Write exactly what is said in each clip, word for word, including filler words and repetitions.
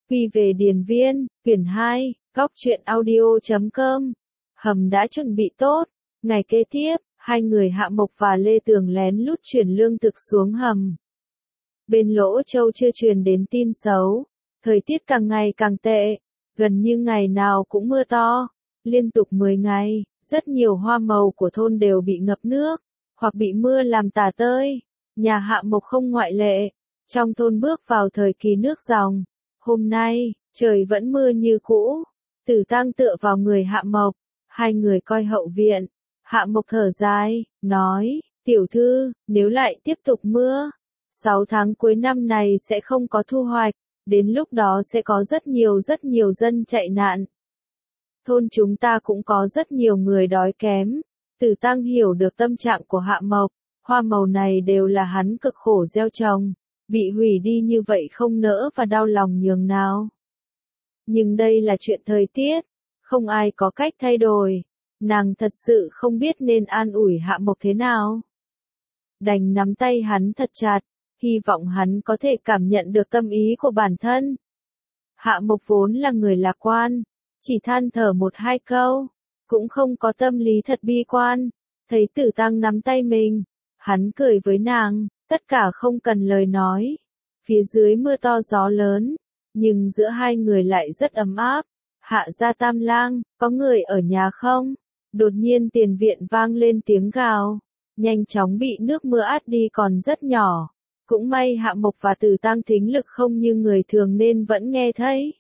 Quy về điền viên, quyển hai, góc truyện audio chấm com. Hầm đã chuẩn bị tốt. Ngày kế tiếp, hai người Hạ Mộc và Lê Tường lén lút chuyển lương thực xuống hầm. Bên Lỗ Châu chưa truyền đến tin xấu. Thời tiết càng ngày càng tệ. Gần như ngày nào cũng mưa to. Liên tục mười ngày, rất nhiều hoa màu của thôn đều bị ngập nước, hoặc bị mưa làm tả tơi. Nhà Hạ Mộc không ngoại lệ. Trong thôn bước vào thời kỳ nước dòng. Hôm nay, trời vẫn mưa như cũ. Tử Tăng tựa vào người Hạ Mộc. Hai người coi hậu viện. Hạ Mộc thở dài, nói, tiểu thư, nếu lại tiếp tục mưa, sáu tháng cuối năm này sẽ không có thu hoạch. Đến lúc đó sẽ có rất nhiều rất nhiều dân chạy nạn. Thôn chúng ta cũng có rất nhiều người đói kém. Tử Tăng hiểu được tâm trạng của Hạ Mộc. Hoa màu này đều là hắn cực khổ gieo trồng. Bị hủy đi như vậy không nỡ và đau lòng nhường nào. Nhưng đây là chuyện thời tiết. Không ai có cách thay đổi. Nàng thật sự không biết nên an ủi Hạ Mộc thế nào. Đành nắm tay hắn thật chặt. Hy vọng hắn có thể cảm nhận được tâm ý của bản thân. Hạ Mộc vốn là người lạc quan. Chỉ than thở một hai câu. Cũng không có tâm lý thật bi quan. Thấy Tử Tăng nắm tay mình. Hắn cười với nàng. Tất cả không cần lời nói. Phía dưới mưa to gió lớn. Nhưng giữa hai người lại rất ấm áp. Hạ gia Tam Lang, có người ở nhà không? Đột nhiên tiền viện vang lên tiếng gào. Nhanh chóng bị nước mưa át đi còn rất nhỏ. Cũng may Hạ Mộc và Tử Tăng thính lực không như người thường nên vẫn nghe thấy.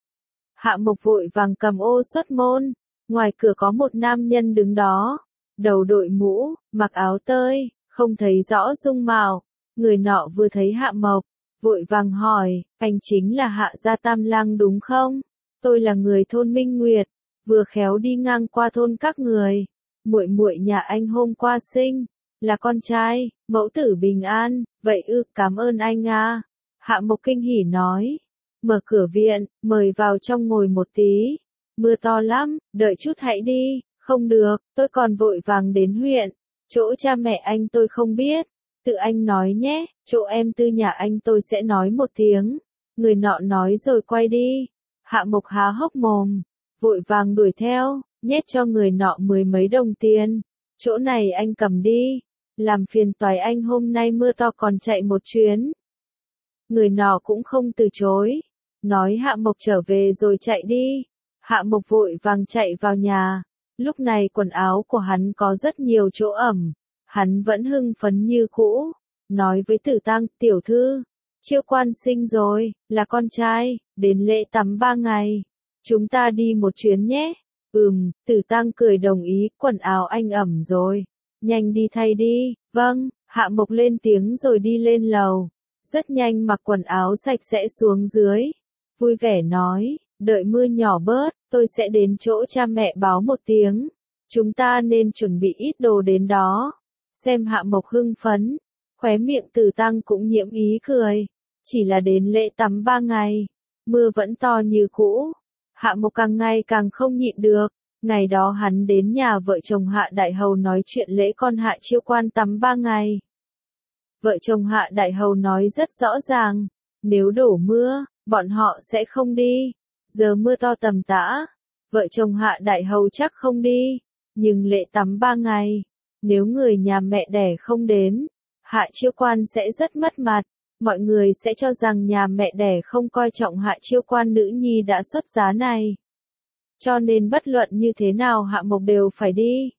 Hạ Mộc vội vàng cầm ô xuất môn. Ngoài cửa có một nam nhân đứng đó. Đầu đội mũ, mặc áo tơi, không thấy rõ dung mạo. Người nọ vừa thấy Hạ Mộc, vội vàng hỏi, anh chính là Hạ gia Tam Lang đúng không? Tôi là người thôn Minh Nguyệt, vừa khéo đi ngang qua thôn các người. Muội muội nhà anh hôm qua sinh, là con trai, mẫu tử bình an, vậy ư, cảm ơn anh à. Hạ Mộc kinh hỉ nói, mở cửa viện, mời vào trong ngồi một tí. Mưa to lắm, đợi chút hãy đi, không được, tôi còn vội vàng đến huyện, chỗ cha mẹ anh tôi không biết. Tự anh nói nhé, chỗ em tư nhà anh tôi sẽ nói một tiếng. Người nọ nói rồi quay đi. Hạ Mộc há hốc mồm, vội vàng đuổi theo, nhét cho người nọ mười mấy đồng tiền. Chỗ này anh cầm đi, làm phiền toái anh hôm nay mưa to còn chạy một chuyến. Người nọ cũng không từ chối, nói Hạ Mộc trở về rồi chạy đi. Hạ Mộc vội vàng chạy vào nhà. Lúc này quần áo của hắn có rất nhiều chỗ ẩm. Hắn vẫn hưng phấn như cũ, nói với Tử Tăng, tiểu thư, Chiêu Quan sinh rồi, là con trai, đến lễ tắm ba ngày. Chúng ta đi một chuyến nhé. Ừm, Tử Tăng cười đồng ý, quần áo anh ẩm rồi. Nhanh đi thay đi, vâng, Hạ Mộc lên tiếng rồi đi lên lầu. Rất nhanh mặc quần áo sạch sẽ xuống dưới. Vui vẻ nói, đợi mưa nhỏ bớt, tôi sẽ đến chỗ cha mẹ báo một tiếng. Chúng ta nên chuẩn bị ít đồ đến đó. Xem Hạ Mộc hưng phấn, khóe miệng Tử Tăng cũng nhiễm ý cười. Chỉ là đến lễ tắm ba ngày, mưa vẫn to như cũ. Hạ Mộc càng ngày càng không nhịn được. Ngày đó hắn đến nhà vợ chồng Hạ Đại Hầu nói chuyện lễ con Hạ Chiêu Quan tắm ba ngày. Vợ chồng Hạ Đại Hầu nói rất rõ ràng, nếu đổ mưa, bọn họ sẽ không đi. Giờ mưa to tầm tã, vợ chồng Hạ Đại Hầu chắc không đi. Nhưng lễ tắm ba ngày, nếu người nhà mẹ đẻ không đến, Hạ Chiêu Quan sẽ rất mất mặt. Mọi người sẽ cho rằng nhà mẹ đẻ không coi trọng Hạ Chiêu Quan nữ nhi đã xuất giá này. Cho nên bất luận như thế nào Hạ Mộc đều phải đi.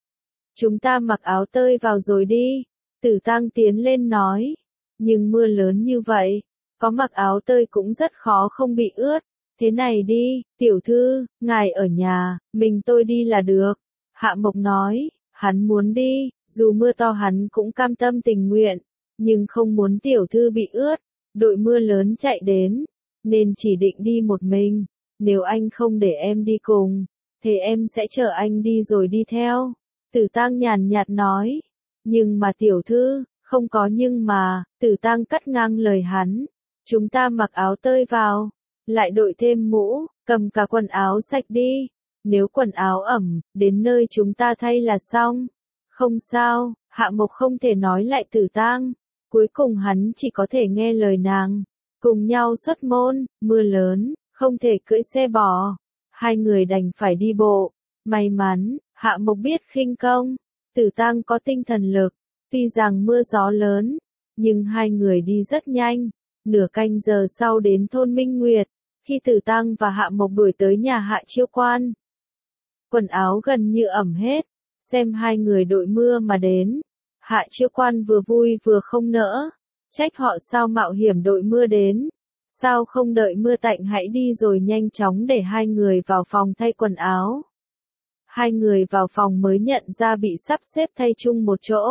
Chúng ta mặc áo tơi vào rồi đi. Tử Tăng tiến lên nói. Nhưng mưa lớn như vậy, có mặc áo tơi cũng rất khó không bị ướt. Thế này đi, tiểu thư, ngài ở nhà, mình tôi đi là được. Hạ Mộc nói, hắn muốn đi, dù mưa to hắn cũng cam tâm tình nguyện, nhưng không muốn tiểu thư bị ướt. Đội mưa lớn chạy đến, nên chỉ định đi một mình. Nếu anh không để em đi cùng, thì em sẽ chở anh đi rồi đi theo. Tử Tăng nhàn nhạt nói, nhưng mà tiểu thư, không có nhưng mà. Tử Tăng cắt ngang lời hắn, chúng ta mặc áo tơi vào, lại đội thêm mũ, cầm cả quần áo sạch đi. Nếu quần áo ẩm, đến nơi chúng ta thay là xong. Không sao, Hạ Mộc không thể nói lại Tử Tăng. Cuối cùng hắn chỉ có thể nghe lời nàng. cùng nhau xuất môn, mưa lớn, không thể cưỡi xe bò. Hai người đành phải đi bộ. May mắn, Hạ Mộc biết khinh công, Tử Tăng có tinh thần lực. Tuy rằng mưa gió lớn, nhưng hai người đi rất nhanh. Nửa canh giờ sau đến thôn Minh Nguyệt, khi Tử Tăng và Hạ Mộc đuổi tới nhà Hạ Chiêu Quan. Quần áo gần như ẩm hết, xem hai người đội mưa mà đến. Hạ Chiêu Quan vừa vui vừa không nỡ, trách họ sao mạo hiểm đội mưa đến. Sao không đợi mưa tạnh hãy đi rồi nhanh chóng để hai người vào phòng thay quần áo. Hai người vào phòng mới nhận ra bị sắp xếp thay chung một chỗ.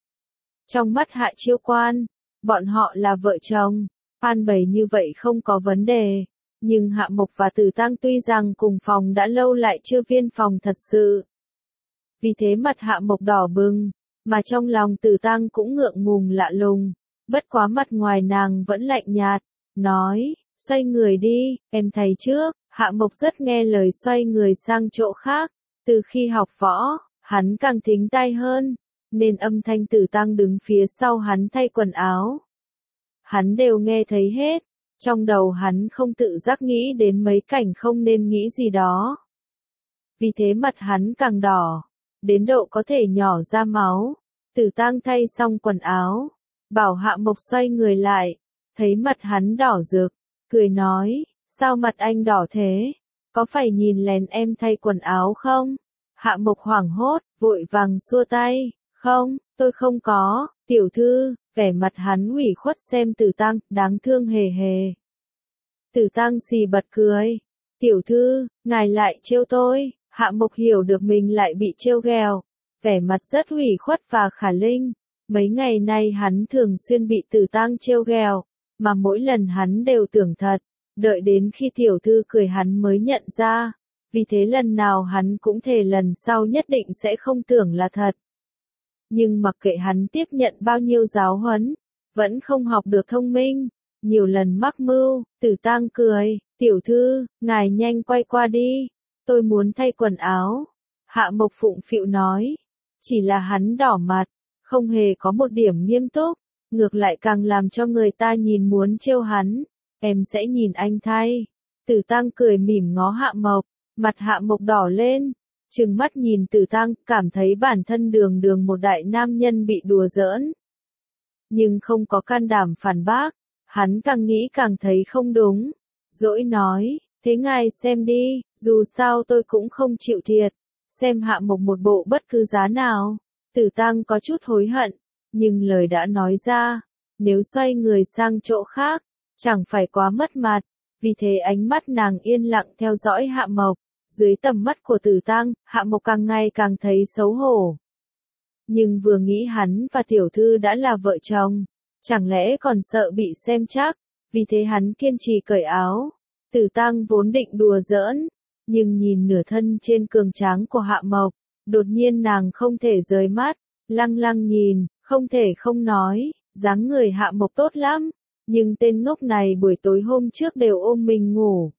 Trong mắt Hạ Chiêu Quan, bọn họ là vợ chồng, an bày như vậy không có vấn đề. Nhưng Hạ Mộc và Tử Tăng tuy rằng cùng phòng đã lâu lại chưa viên phòng thật sự. Vì thế mặt Hạ Mộc đỏ bừng, mà trong lòng Tử Tăng cũng ngượng ngùng lạ lùng. Bất quá mặt ngoài nàng vẫn lạnh nhạt, nói, xoay người đi, em thấy trước. Hạ Mộc rất nghe lời xoay người sang chỗ khác. Từ khi học võ, hắn càng thính tai hơn, nên âm thanh Tử Tăng đứng phía sau hắn thay quần áo. Hắn đều nghe thấy hết, trong đầu hắn không tự giác nghĩ đến mấy cảnh không nên nghĩ gì đó. Vì thế mặt hắn càng đỏ, đến độ có thể nhỏ ra máu. Tử Tăng thay xong quần áo, bảo Hạ Mộc xoay người lại, thấy mặt hắn đỏ rực, cười nói, sao mặt anh đỏ thế? Có phải nhìn lén em thay quần áo không? Hạ Mộc hoảng hốt, vội vàng xua tay, không, tôi không có, tiểu thư. Vẻ mặt hắn ủy khuất xem Tử Tăng, đáng thương hề hề. Tử Tăng xì bật cười, tiểu thư, ngài lại trêu tôi. Hạ Mộc hiểu được mình lại bị trêu ghẹo, vẻ mặt rất ủy khuất và khả linh. Mấy ngày nay hắn thường xuyên bị Tử Tăng trêu ghẹo, mà mỗi lần hắn đều tưởng thật, đợi đến khi tiểu thư cười hắn mới nhận ra. Vì thế lần nào hắn cũng thề lần sau nhất định sẽ không tưởng là thật. Nhưng mặc kệ hắn tiếp nhận bao nhiêu giáo huấn, vẫn không học được thông minh, nhiều lần mắc mưu. Tử Tăng cười, tiểu thư, ngài nhanh quay qua đi, tôi muốn thay quần áo. Hạ Mộc phụng phịu nói, chỉ là hắn đỏ mặt, không hề có một điểm nghiêm túc, ngược lại càng làm cho người ta nhìn muốn trêu hắn. Em sẽ nhìn anh thay. Tử Tăng cười mỉm ngó Hạ Mộc, mặt Hạ Mộc đỏ lên, trừng mắt nhìn Tử Tăng, cảm thấy bản thân đường đường một đại nam nhân bị đùa giỡn. Nhưng không có can đảm phản bác, hắn càng nghĩ càng thấy không đúng. Dỗi nói, thế ngài xem đi, dù sao tôi cũng không chịu thiệt, xem Hạ Mộc một bộ bất cứ giá nào. Tử Tăng có chút hối hận, nhưng lời đã nói ra, nếu xoay người sang chỗ khác, chẳng phải quá mất mặt. Vì thế ánh mắt nàng yên lặng theo dõi Hạ Mộc. Dưới tầm mắt của Tử Tăng, Hạ Mộc càng ngày càng thấy xấu hổ. Nhưng vừa nghĩ hắn và tiểu thư đã là vợ chồng, chẳng lẽ còn sợ bị xem trắc, vì thế hắn kiên trì cởi áo. Tử Tăng vốn định đùa giỡn, nhưng nhìn nửa thân trên cường tráng của Hạ Mộc, đột nhiên nàng không thể rời mắt, lăng lăng nhìn, không thể không nói, dáng người Hạ Mộc tốt lắm, nhưng tên ngốc này buổi tối hôm trước đều ôm mình ngủ.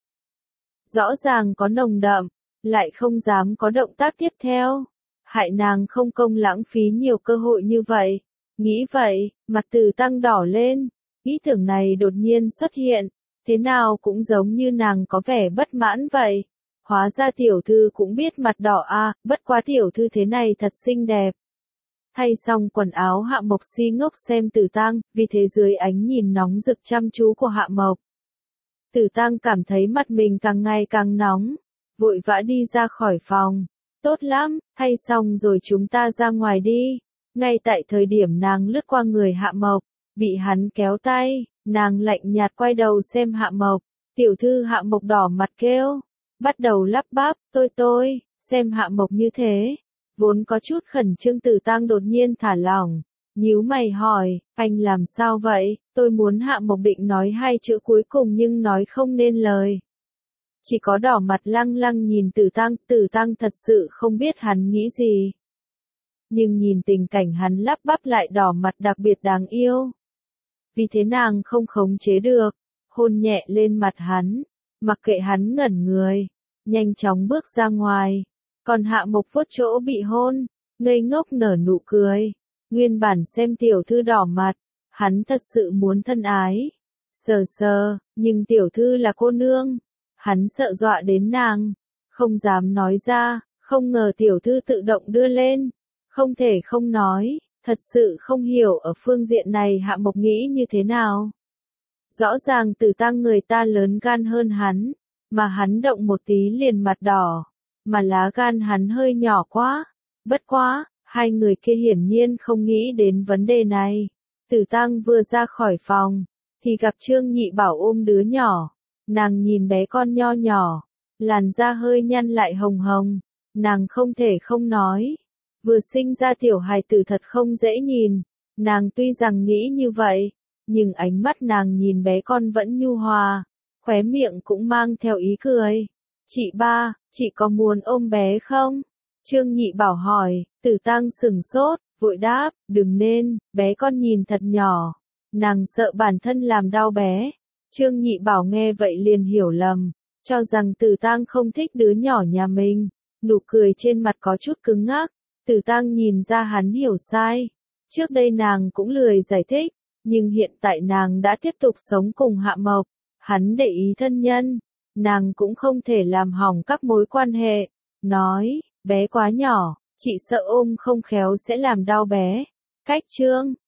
Rõ ràng có nồng đậm, lại không dám có động tác tiếp theo. Hại nàng không công lãng phí nhiều cơ hội như vậy. Nghĩ vậy, mặt Tử Tăng đỏ lên. Ý tưởng này đột nhiên xuất hiện, thế nào cũng giống như nàng có vẻ bất mãn vậy. Hóa ra tiểu thư cũng biết mặt đỏ à, bất quá tiểu thư thế này thật xinh đẹp. Thay xong quần áo Hạ Mộc si ngốc xem Tử Tăng, vì thế dưới ánh nhìn nóng rực chăm chú của Hạ Mộc, Tử Tăng cảm thấy mặt mình càng ngày càng nóng, vội vã đi ra khỏi phòng. Tốt lắm, thay xong rồi chúng ta ra ngoài đi. Ngay tại thời điểm nàng lướt qua người Hạ Mộc, bị hắn kéo tay, nàng lạnh nhạt quay đầu xem Hạ Mộc. Tiểu thư Hạ Mộc đỏ mặt kêu, bắt đầu lắp bắp, tôi tôi, xem Hạ Mộc như thế. Vốn có chút khẩn trương Tử Tăng đột nhiên thả lỏng, nhíu mày hỏi, anh làm sao vậy? Tôi muốn Hạ Mộc định nói hai chữ cuối cùng nhưng nói không nên lời. Chỉ có đỏ mặt lăng lăng nhìn Tử Tăng, Tử Tăng thật sự không biết hắn nghĩ gì. Nhưng nhìn tình cảnh hắn lắp bắp lại đỏ mặt đặc biệt đáng yêu. Vì thế nàng không khống chế được, hôn nhẹ lên mặt hắn, mặc kệ hắn ngẩn người, nhanh chóng bước ra ngoài. Còn Hạ Mộc vuốt chỗ bị hôn, ngây ngốc nở nụ cười. Nguyên bản xem tiểu thư đỏ mặt, hắn thật sự muốn thân ái. Sờ sờ, nhưng tiểu thư là cô nương. Hắn sợ dọa đến nàng, không dám nói ra, không ngờ tiểu thư tự động đưa lên. Không thể không nói, thật sự không hiểu ở phương diện này Hạ Mộc nghĩ như thế nào. Rõ ràng Tử Tăng người ta lớn gan hơn hắn, mà hắn động một tí liền mặt đỏ, mà lá gan hắn hơi nhỏ quá. Bất quá, hai người kia hiển nhiên không nghĩ đến vấn đề này. Tử Tăng vừa ra khỏi phòng, thì gặp Trương Nhị Bảo ôm đứa nhỏ. Nàng nhìn bé con nho nhỏ, làn da hơi nhăn lại hồng hồng, nàng không thể không nói. Vừa sinh ra tiểu hài tử thật không dễ nhìn, nàng tuy rằng nghĩ như vậy, nhưng ánh mắt nàng nhìn bé con vẫn nhu hòa, khóe miệng cũng mang theo ý cười. Chị ba, chị có muốn ôm bé không? Trương Nhị Bảo hỏi. Tử Tăng sừng sốt, vội đáp, đừng nên, bé con nhìn thật nhỏ, nàng sợ bản thân làm đau bé. Trương Nhị Bảo nghe vậy liền hiểu lầm, cho rằng Tử Tăng không thích đứa nhỏ nhà mình, nụ cười trên mặt có chút cứng ngắc. Tử Tăng nhìn ra hắn hiểu sai, trước đây nàng cũng lười giải thích, nhưng hiện tại nàng đã tiếp tục sống cùng Hạ Mộc, hắn để ý thân nhân, nàng cũng không thể làm hỏng các mối quan hệ. Nói, bé quá nhỏ, chị sợ ôm không khéo sẽ làm đau bé. Cách Trương